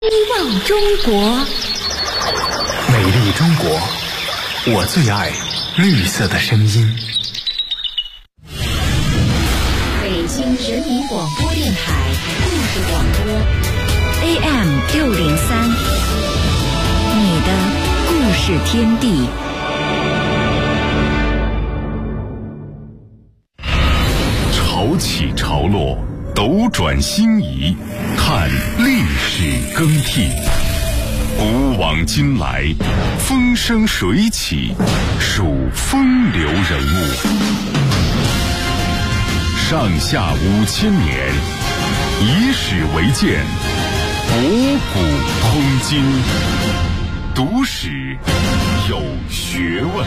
希望中国， 美丽中国，我最爱绿色的声音。 北京人民广播电台故事广播 AM603，你的故事天地。 潮起潮落，斗转星移，看历史更替。古往今来，风生水起，数风流人物。上下5000年，以史为鉴，博古通今。读史有学问。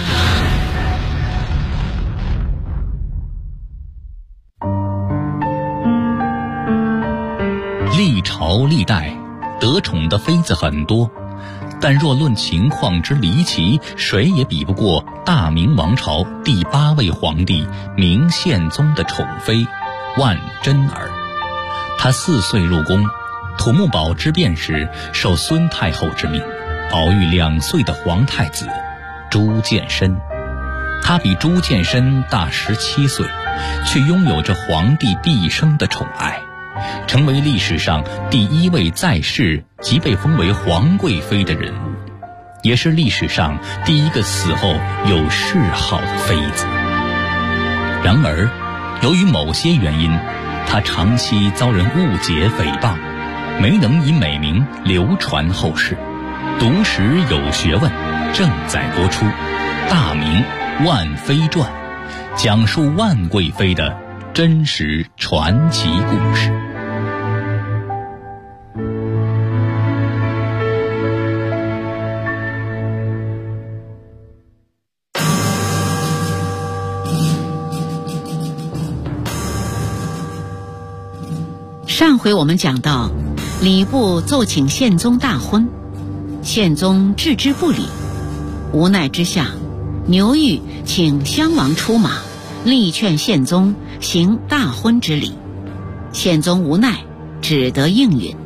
历朝历代得宠的妃子很多，但若论情况之离奇，谁也比不过大明王朝第8位皇帝明宪宗的宠妃万贞儿。她4岁入宫，土木堡之变时受孙太后之命，保育2岁的皇太子朱见深。她比朱见深大17岁，却拥有着皇帝毕生的宠爱，成为历史上第1位在世即被封为皇贵妃的人物，也是历史上第1个死后有谥号的妃子。然而，由于某些原因，她长期遭人误解诽谤，没能以美名流传后世。读史有学问正在播出《大明万妃传》，讲述万贵妃的真实传奇故事。 上回我们讲到，礼部奏请宪宗大婚，宪宗置之不理，无奈之下，牛玉请襄王出马，力劝宪宗行大婚之礼。宪宗无奈，只得应允。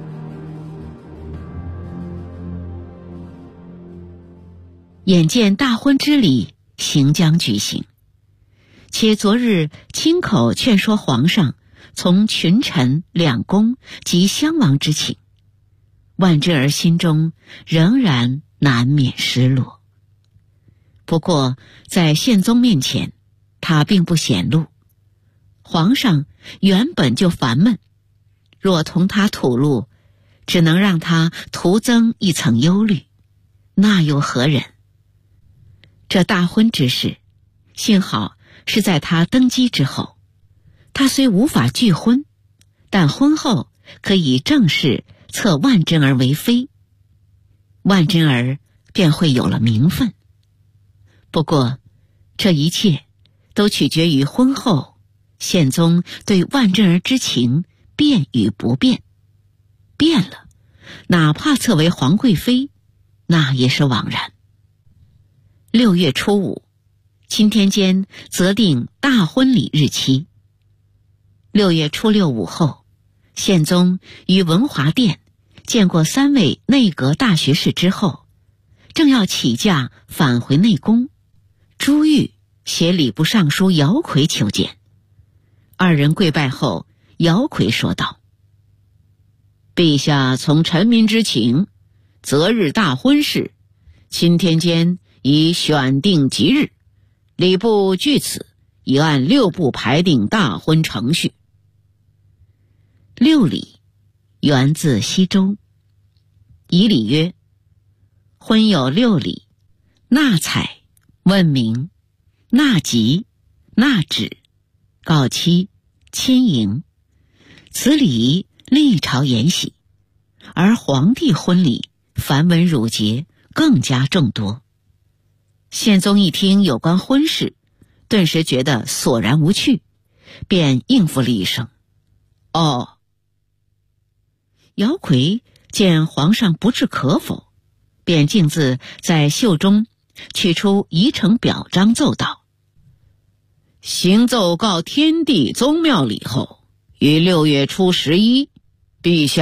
眼见大婚之礼行将举行，且昨日亲口劝说皇上从群臣2公及襄王之请，万贞儿心中仍然难免失落。不过在宪宗面前，他并不显露。皇上原本就烦闷，若同他吐露，只能让他徒增一层忧虑，那又何忍？这大婚之事，幸好是在他登基之后。他虽无法拒婚，但婚后可以正式册万贞儿为妃，万贞儿便会有了名分。不过这一切都取决于婚后宪宗对万贞儿之情变与不变。变了，哪怕册为皇贵妃，那也是枉然。6月初5，钦天监择定大婚礼日期。6月初6午后，宪宗于文华殿见过3位内阁大学士之后，正要起驾返回内宫，朱玉携礼部尚书姚逵求见。2人跪拜后，姚逵说道：“陛下从臣民之请，择日大婚事，钦天监已选定吉日，礼部据此已按6部排定大婚程序。”6礼源自西周，仪礼曰：婚有6礼，纳采、问名、纳吉、纳旨、告期、亲迎。此礼仪历朝沿袭，而皇帝婚礼繁文缛节，更加众多。宪宗一听有关婚事，顿时觉得索然无趣，便应付了一声：“哦。”姚逵见皇上不置可否，便径自在袖中取出仪程表彰，奏道：“行奏告天地宗庙礼后，于6月初11，陛下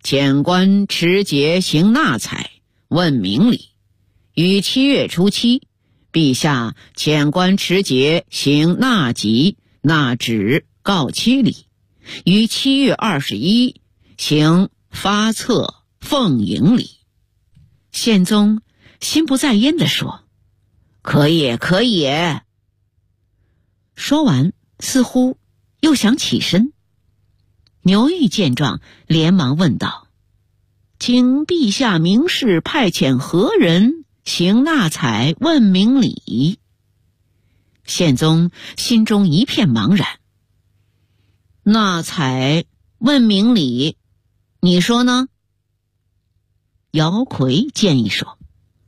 检官持节行纳采，问明礼。于7月初7，陛下检官持节行纳吉、纳旨、告期礼。于7月21，行发册、奉迎礼。宪宗心不在焉地说：可也，可也。说完，似乎又想起身。牛玉见状，连忙问道：请陛下明示派遣何人行纳采问明礼？宪宗心中一片茫然。纳采问明礼，你说呢？姚逵建议说：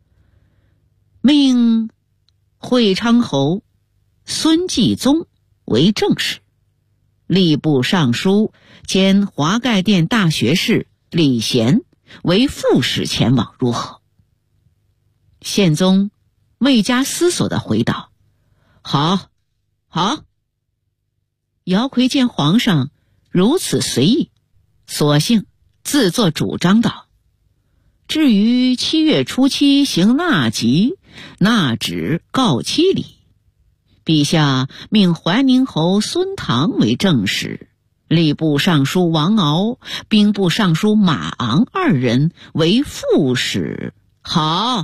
命会昌侯孙继宗为正室，吏部尚书兼华盖殿大学士李贤为副使前往，如何？宪宗未加思索地回道：好，好。姚逵见皇上如此随意，索性自作主张道：至于7月初7行纳吉、纳旨、告期礼，陛下命怀宁侯孙唐为正使，吏部尚书王敖、兵部尚书马昂2人为副使。好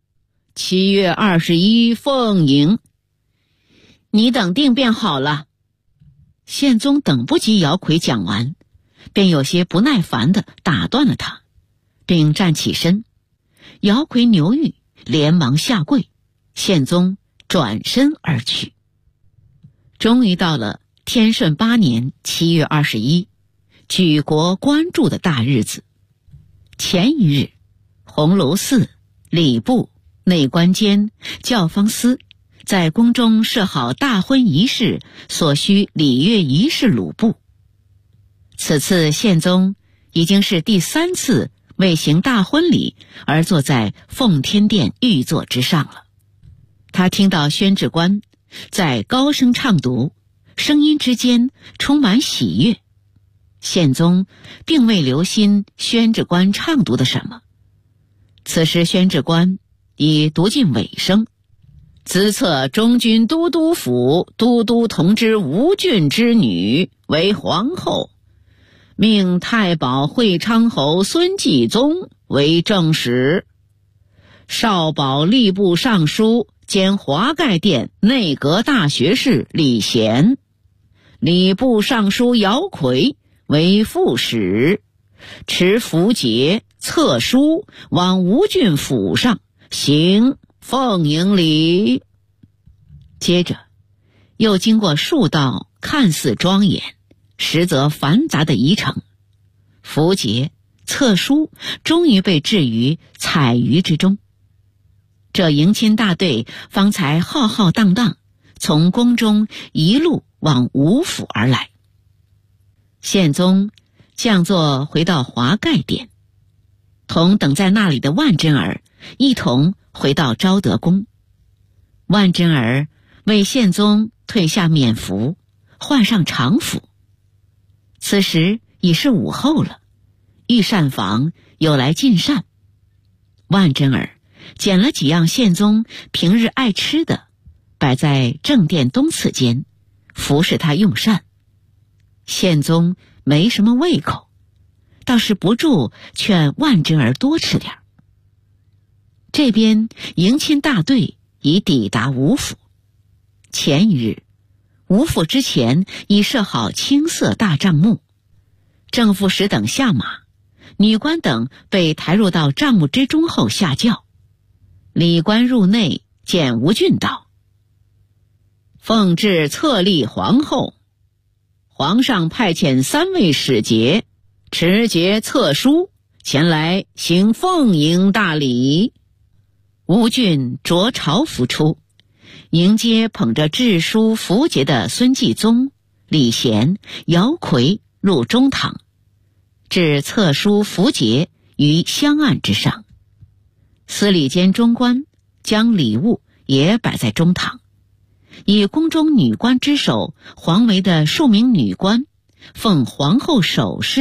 ，7月21奉迎。你等定便好了。宪宗等不及姚逵讲完，便有些不耐烦地打断了他，并站起身。姚逵、牛玉连忙下跪，宪宗转身而去。终于到了天顺8年7月21，举国关注的大日子。前一日，鸿胪寺、礼部、内官监、教坊司在宫中设好大婚仪式所需礼乐仪式鲁部。此次宪宗已经是第3次为行大婚礼而坐在奉天殿御座之上了。他听到宣旨官在高声唱读，声音之间充满喜悦。宪宗并未留心宣旨官唱读的什么。此时宣旨官已读尽尾声：兹册中军都督府都督同知吴郡之女为皇后，命太保会昌侯孙继宗为正使，少保吏部尚书兼华盖殿内阁大学士李贤，礼部尚书姚逵为副使，持符节、册书往吴郡府上行奉迎礼。接着又经过数道看似庄严实则繁杂的仪程，符节、册书终于被置于采舆之中。这迎亲大队方才浩浩荡荡从宫中一路往吴府而来。宪宗降座回到华盖殿，同等在那里的万贞儿一同回到昭德宫。万贞儿为宪宗褪下冕服，换上常服。此时已是午后了，御膳房有来进膳。万贞儿捡了几样宪宗平日爱吃的，摆在正殿东次间，服侍他用膳。宪宗没什么胃口，倒是不住劝万贞儿多吃点。这边迎亲大队已抵达吴府。前一日，吴府之前已设好青色大帐幕，正副使等下马，女官等被抬入到帐幕之中后下轿。礼官入内见吴郡道：奉至册立皇后，皇上派遣3位使节持节册书前来行奉迎大礼。吴郡着朝服出，迎接捧着制书符节的孙继宗、李贤、姚逵入中堂，置册书符节于香案之上。司礼监中官将礼物也摆在中堂，以宫中女官之首黄梅的数名女官奉皇后首饰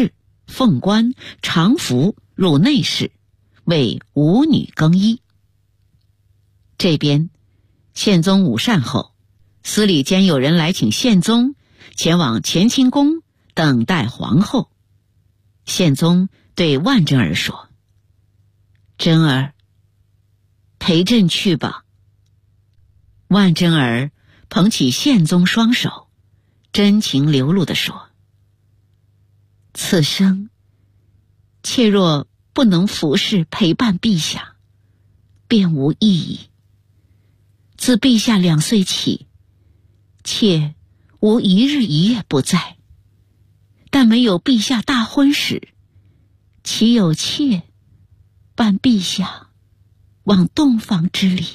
凤冠、常服入内室，为舞女更衣。这边宪宗午膳后，司礼监有人来请宪宗前往乾清宫等待皇后。宪宗对万贞儿说：“贞儿，陪朕去吧。”万贞儿捧起宪宗双手，真情流露地说：“此生妾若不能服侍陪伴陛下，便无意义。自陛下2岁起，妾无一日一夜不在，但没有陛下大婚时，岂有妾伴陛下往洞房之礼？”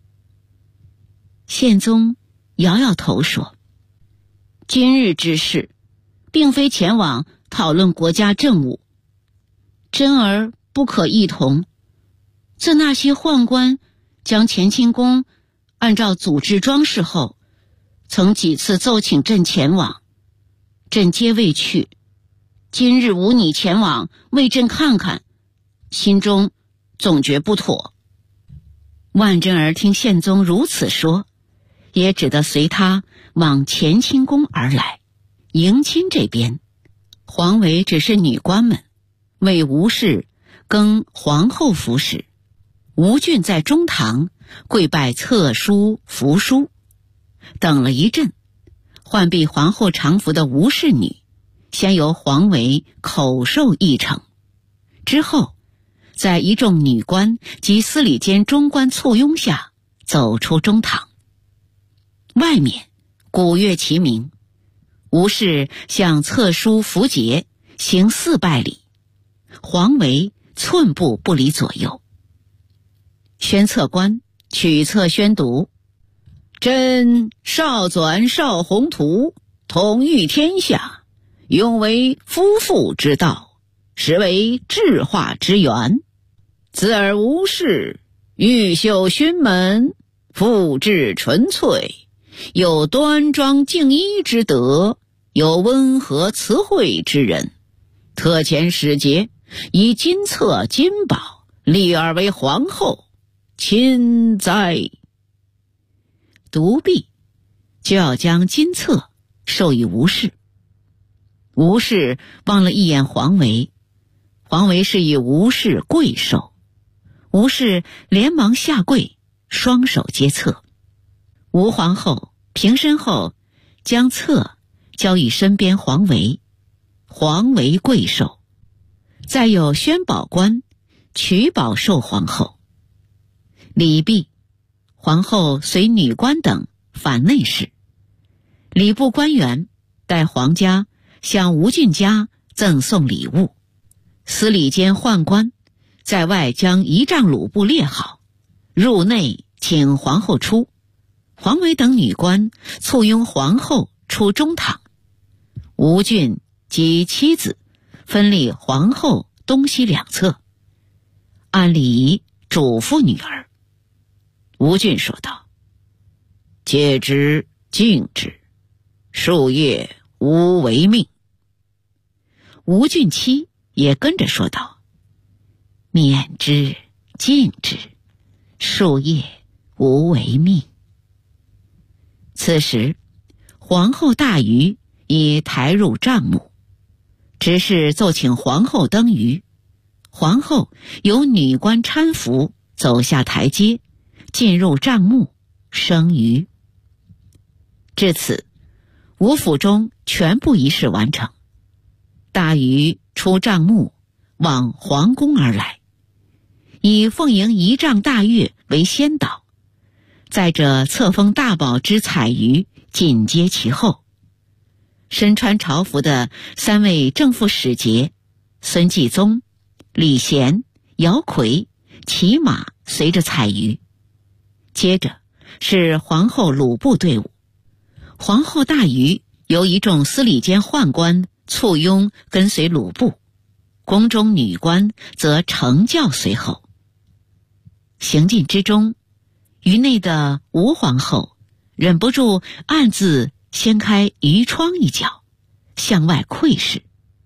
宪宗摇摇头说：“今日之事，并非前往讨论国家政务，贞儿不可一同。自那些宦官将乾清宫按照组织装饰后，曾几次奏请朕前往，朕皆未去。今日无你前往为朕看看，心中总觉不妥。”万贞儿听宪宗如此说，也只得随他往乾清宫而来。迎亲这边，皇维只是女官们为吴氏更皇后服侍。吴郡在中堂跪拜册书扶书，等了一阵，浣碧皇后常服的吴氏女先由皇维口授议程，之后在一众女官及司礼监中官簇拥下走出中堂。外面鼓乐齐鸣，吴氏向册书符节行4拜礼，皇维寸步不离左右。宣册官取册宣读：“朕少纂少宏图，统御天下，永为夫妇之道，实为治化之源。自尔吴氏，玉秀勋门，肤质纯粹，有端庄敬衣之德，有温和慈惠之人。特遣使节，以金册金宝立尔为皇后，亲哉！”读毕，就要将金册授予吴氏。吴氏望了一眼皇维，皇维示意吴氏跪受，吴氏连忙下跪，双手接册。吴皇后平身后，将册交与身边皇维，皇维跪受。再有宣宝官取宝授皇后。礼毕，皇后随女官等返内室。礼部官员带皇家向吴郡家赠送礼物，司礼监宦官在外将仪仗鲁布列好，入内请皇后出。皇维等女官簇拥皇后出中堂。吴郡及妻子分立皇后东西2侧，按礼仪嘱咐女儿。吴郡说道：“戒之敬之，数夜无违命。”吴郡妻也跟着说道：“免之敬之，数夜无违命。”此时皇后大舆已抬入帐幕，执事奏请皇后登舆。皇后由女官搀扶走下台阶，进入帐幕升舆。至此，吴府中全部仪式完成。大舆出帐幕，往皇宫而来，以奉迎仪仗大乐为先导，载着册封大宝之彩舆紧接其后。身穿朝服的3位正副使节孙继宗、李贤、姚奎骑马随着彩舆。接着是皇后鲁部队伍，皇后大舆由一众司礼监宦官簇拥跟随鲁部，宫中女官则乘轿随后。行进之中，舆内的吴皇后忍不住暗自掀开舆窗一角，向外窥视。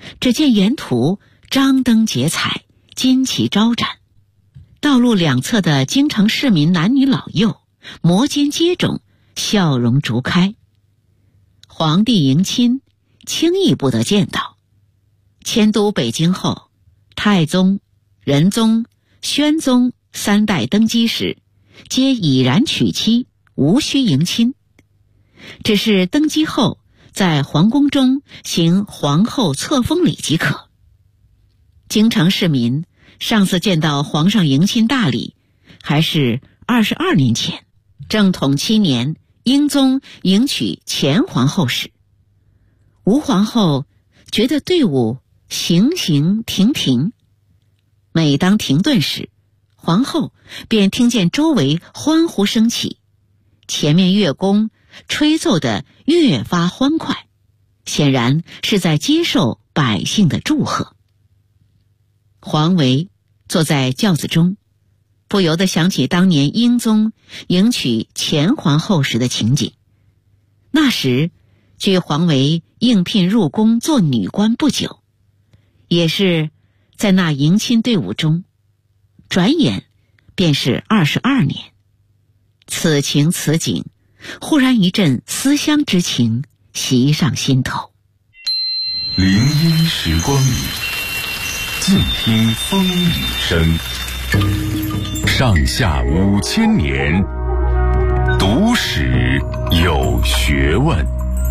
只见沿途张灯结彩，旌旗招展，道路两侧的京城市民男女老幼摩肩接踵，笑容逐开。皇帝迎亲轻易不得见到，迁都北京后，太宗、仁宗、宣宗三代登基时，皆已然娶妻，无需迎亲。只是登基后在皇宫中行皇后册封礼即可。京城市民上次见到皇上迎亲大礼，还是22年前，正统7年，英宗迎娶前皇后时。吴皇后觉得队伍行行停停，每当停顿时，皇后便听见周围欢呼声起，前面乐工吹奏得越发欢快，显然是在接受百姓的祝贺。黄维坐在轿子中，不由得想起当年英宗迎娶前皇后时的情景。那时距黄维应聘入宫做女官不久，也是在那迎亲队伍中，转眼便是22年。此情此景，忽然一阵思乡之情袭上心头。 林荫时光里，静听风雨声。上下5000年，读史有学问。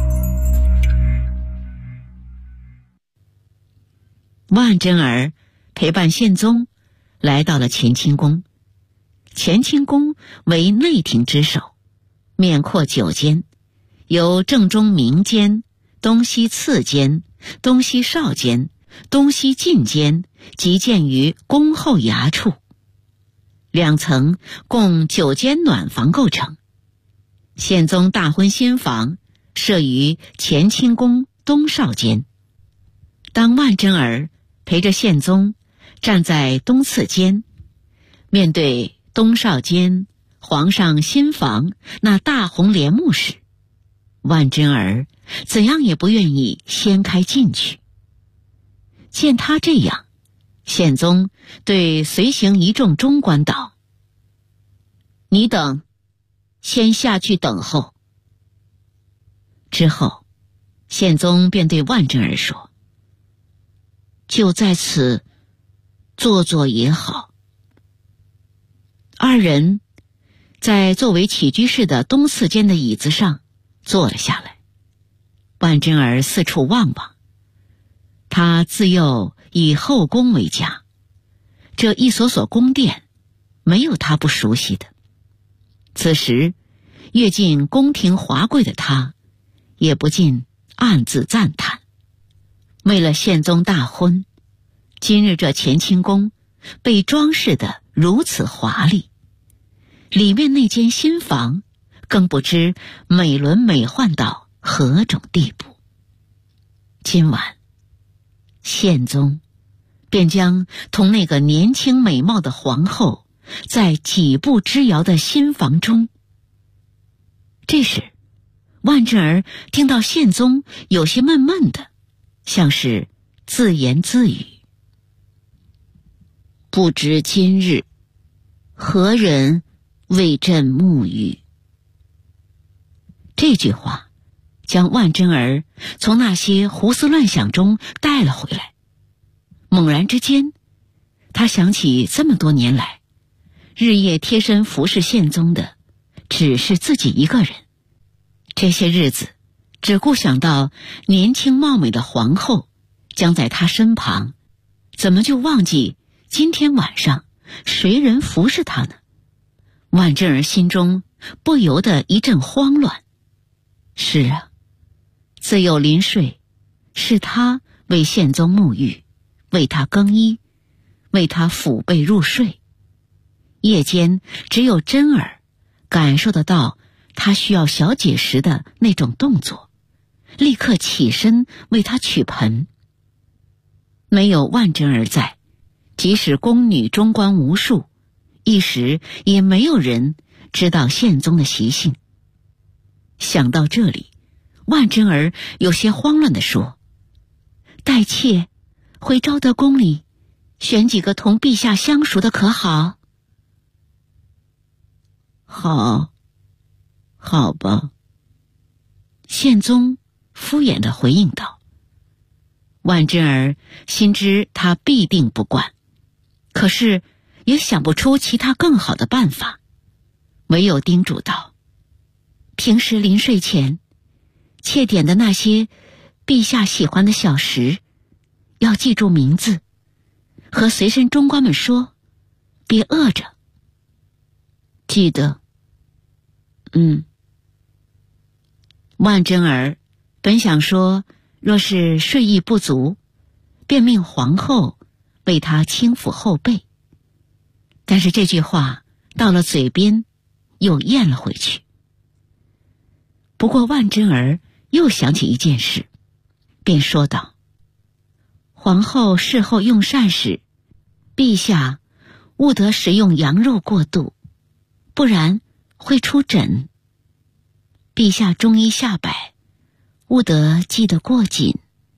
万贞儿陪伴宪宗来到了乾清宫。乾清宫为内廷之首，面阔9间，由正中明间、东西次间、东西少间、东西近间集建于宫后衙处，2层共9间暖房构成。宪宗大婚新房设于乾清宫东少间。当万贞儿陪着宪宗站在东次间，面对东少间皇上新房那大红帘幕时，万贞儿怎样也不愿意掀开进去。见他这样，宪宗对随行一众中官道：“你等先下去等候。”之后，宪宗便对万贞儿说：“就在此坐坐也好。”二人在作为起居室的东次间的椅子上坐了下来。万贞儿四处望望，他自幼以后宫为家，这一所所宫殿没有他不熟悉的。此时阅尽宫廷华贵的他，也不禁暗自赞叹，为了宪宗大婚，今日这乾清宫被装饰得如此华丽，里面那间新房更不知美轮美奂到何种地步。今晚宪宗便将同那个年轻美貌的皇后在几步之遥的新房中。这时万贞儿听到宪宗有些闷闷的，像是自言自语：“不知今日何人为朕沐浴。”这句话将万贞儿从那些胡思乱想中带了回来。猛然之间，他想起这么多年来，日夜贴身服侍宪宗的只是自己一个人。这些日子只顾想到年轻貌美的皇后将在他身旁，怎么就忘记今天晚上谁人服侍他呢？万贞儿心中不由得一阵慌乱。是啊，自幼临睡，是他为宪宗沐浴，为他更衣，为他抚被入睡。夜间只有贞儿感受得到他需要小解时的那种动作，立刻起身为他取盆。没有万贞儿在，即使宫女中官无数，一时也没有人知道宪宗的习性。想到这里，万贞儿有些慌乱地说：“ 待妾回昭德宫里选几个同陛下相熟的可好？好吧。宪宗敷衍地回应道。万贞儿心知他必定不惯，可是也想不出其他更好的办法，唯有叮嘱道：平时临睡前，妾点的那些陛下喜欢的小食，要记住名字，和随身中官们说，别饿着。记得。万贞儿本想说，若是睡意不足，便命皇后为他轻抚后背，但是这句话到了嘴边又咽了回去。不过万贞儿又想起一件事，便说道：皇后事后用膳时，陛下勿得食用羊肉过度，不然会出疹。陛下中医下摆，勿得系得过紧。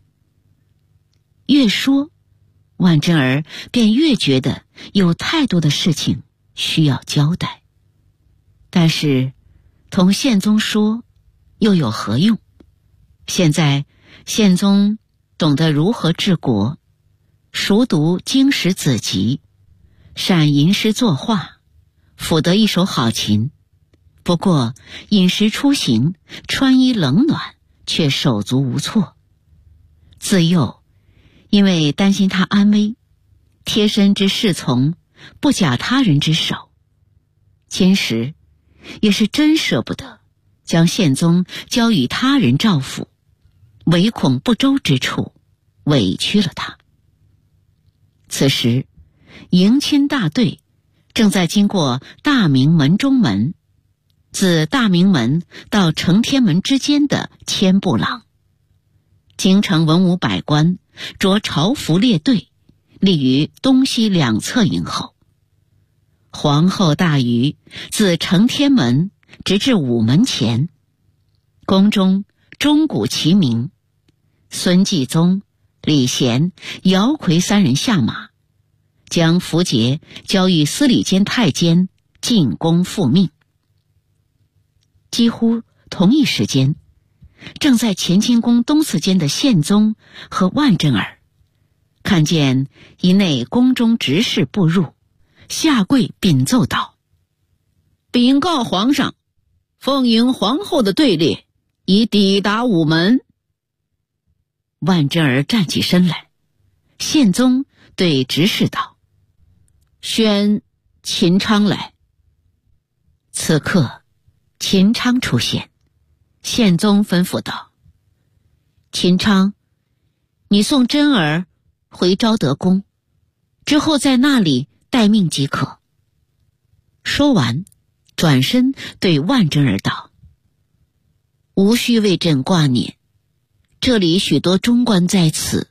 越说，万贞儿便越觉得有太多的事情需要交代，但是同宪宗说又有何用？现在宪宗懂得如何治国，熟读经史子集，善吟诗作画，抚得一手好琴。不过饮食出行、穿衣冷暖却手足无措。自幼因为担心他安危，贴身之侍从不假他人之手，今时也是真舍不得将宪宗交与他人照拂，唯恐不周之处委屈了他。此时迎亲大队正在经过大明门中门，自大明门到承天门之间的千步廊，京城文武百官着朝服列队，立于东西两侧迎候。皇后大舆自承天门直至午门前，宫中钟鼓齐鸣，孙继宗、李贤、姚奎三人下马，将符节交予司礼监太监进宫复命。几乎同一时间，正在乾清宫东次间的宪宗和万贞儿看见一内宫中执事步入，下跪禀奏道：禀告皇上，奉迎皇后的队列已抵达午门。万贞儿站起身来，宪宗对执事道：宣秦昌来。此刻秦昌出现，宪宗吩咐道：秦昌，你送贞儿回昭德宫，之后在那里待命即可。说完，转身对万贞儿道：无需为朕挂念，这里许多中官在此。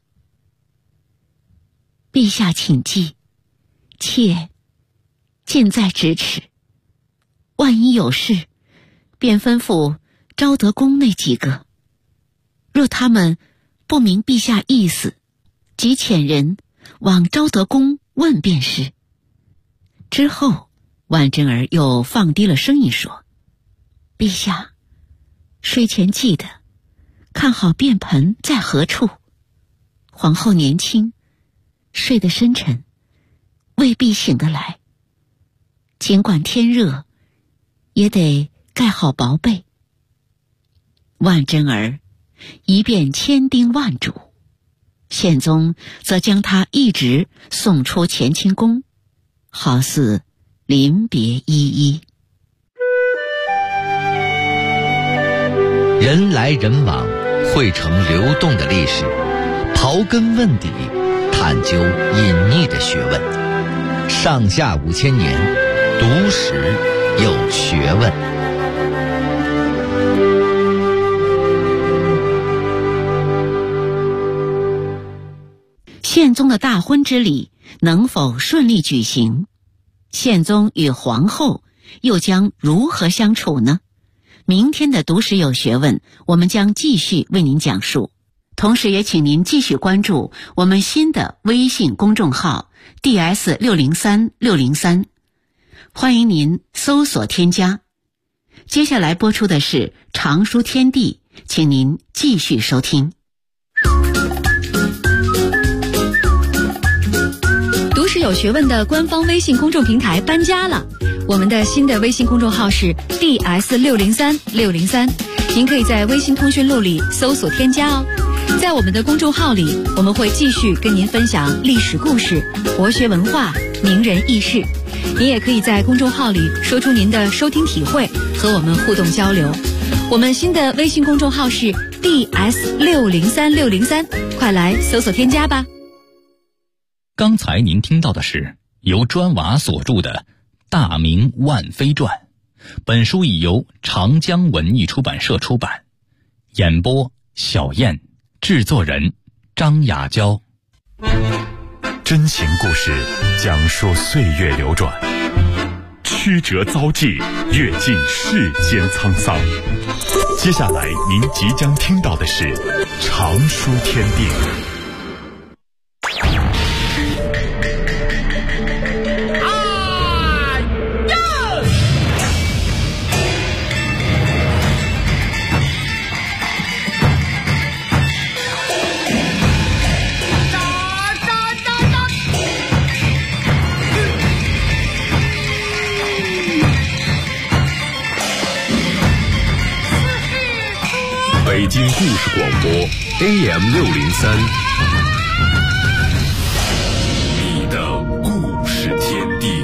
陛下请记，妾近在咫尺，万一有事，便吩咐昭德宫那几个，若他们不明陛下意思，即遣人往昭德宫问便是。之后万贞儿又放低了声音说：陛下睡前记得看好便盆在何处，皇后年轻，睡得深沉，未必醒得来，尽管天热，也得盖好薄被。万贞儿一遍千叮万嘱，宪宗则将他一直送出乾清宫，好似临别依依。 人来人往，汇成流动的历史，刨根问底，探究隐匿的学问。上下5000年，读史有学问。 宪宗的大婚之礼能否顺利举行？宪宗与皇后又将如何相处呢？明天的读史有学问，我们将继续为您讲述。 同时也请您继续关注我们新的微信公众号 DS603603，欢迎您搜索添加。接下来播出的是常书天地，请您继续收听。 读史有学问的官方微信公众平台搬家了，我们的新的微信公众号是 DS603603，您可以在微信通讯录里搜索添加哦。在我们的公众号里，我们会继续跟您分享历史故事、国学文化、名人轶事。您也可以在公众号里说出您的收听体会，和我们互动交流。我们新的微信公众号是 DS603603，快来搜索添加吧。 刚才您听到的是由砖瓦所著的《大明万妃传》，本书已由长江文艺出版社出版。演播小燕，制作人张雅娇。 真情故事讲述岁月流转，曲折遭际，阅尽世间沧桑。接下来您即将听到的是常书天地。北京故事广播 AM603， 你的故事天地。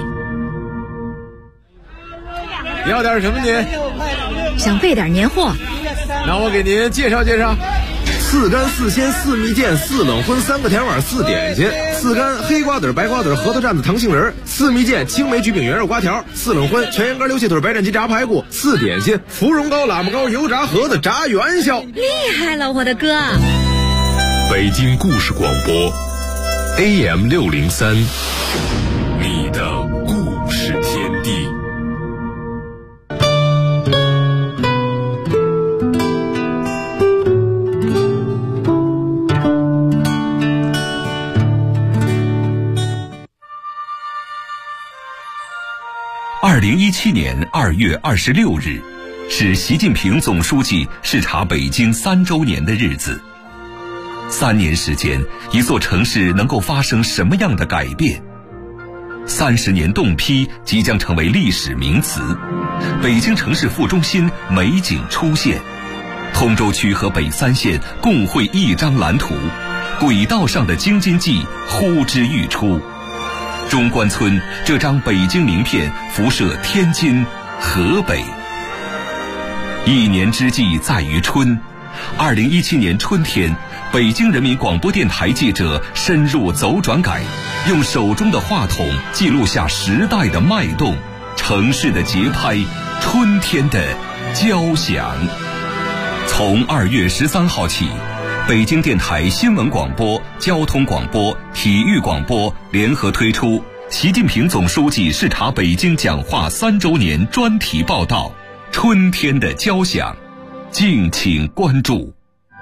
你要点什么您？ 想备点年货， 那我给您介绍介绍。4干4鲜4蜜饯4冷荤3个甜碗4点心，4干黑瓜子白瓜子核桃蘸子糖杏仁，4蜜饯青梅焗饼圆肉瓜条，4冷荤全羊肝溜蟹腿白斩鸡炸排骨，4点心芙蓉糕喇嘛糕油炸盒子炸元宵。 厉害了我的哥！ 北京故事广播 AM603， 你的故事天地。2017年2月26日，是习近平总书记视察北京3周年的日子。3年时间，一座城市能够发生什么样的改变？30年冻批即将成为历史名词，北京城市副中心美景出现，通州区和北3县共绘一张蓝图，轨道上的京津冀呼之欲出。中关村这张北京名片辐射天津、河北。一年之计在于春，2017年春天，北京人民广播电台记者深入走转改，用手中的话筒记录下时代的脉动、城市的节拍、春天的交响。从2月13号起，北京电台新闻广播、交通广播、体育广播联合推出习近平总书记视察北京讲话3周年专题报道《春天的交响》，敬请关注。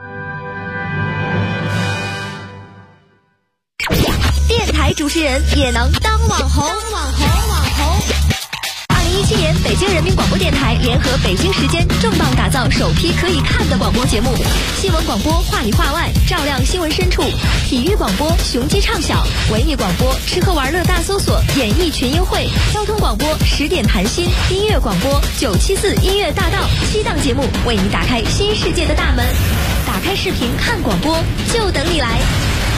电台主持人也能当网红。2017年，北京人民广播电台联合北京时间重磅打造首批可以看的广播节目：新闻广播话里话外，照亮新闻深处；体育广播雄鸡唱晓；文艺广播吃喝玩乐大搜索，演艺群英会；交通广播10点谈心；音乐广播974音乐大道。7档节目为你打开新世界的大门。打开视频看广播，就等你来。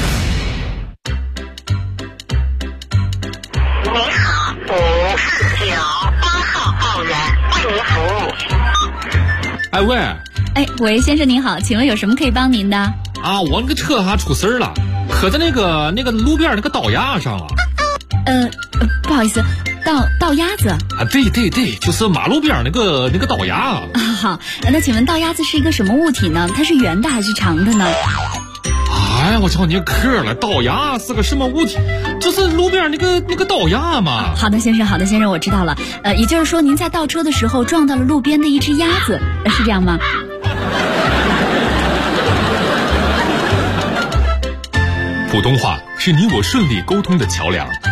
你好，549 8号报员为您服务。 哎喂， 喂，先生您好，请问有什么可以帮您的？ 啊，我那个车还出事了，可在那个路边那个道牙上了。 不好意思，道鸭子啊？对，就是马路边那个道牙啊。 好，那请问道鸭子是一个什么物体呢？它是圆的还是长的呢？ 哎，我瞧你客了，道牙是个什么物体？就是路边那个道牙嘛。 好的，先生，我知道了。也就是说，您在倒车的时候撞到了路边的一只鸭子，是这样吗？ 普通话是你我顺利沟通的桥梁。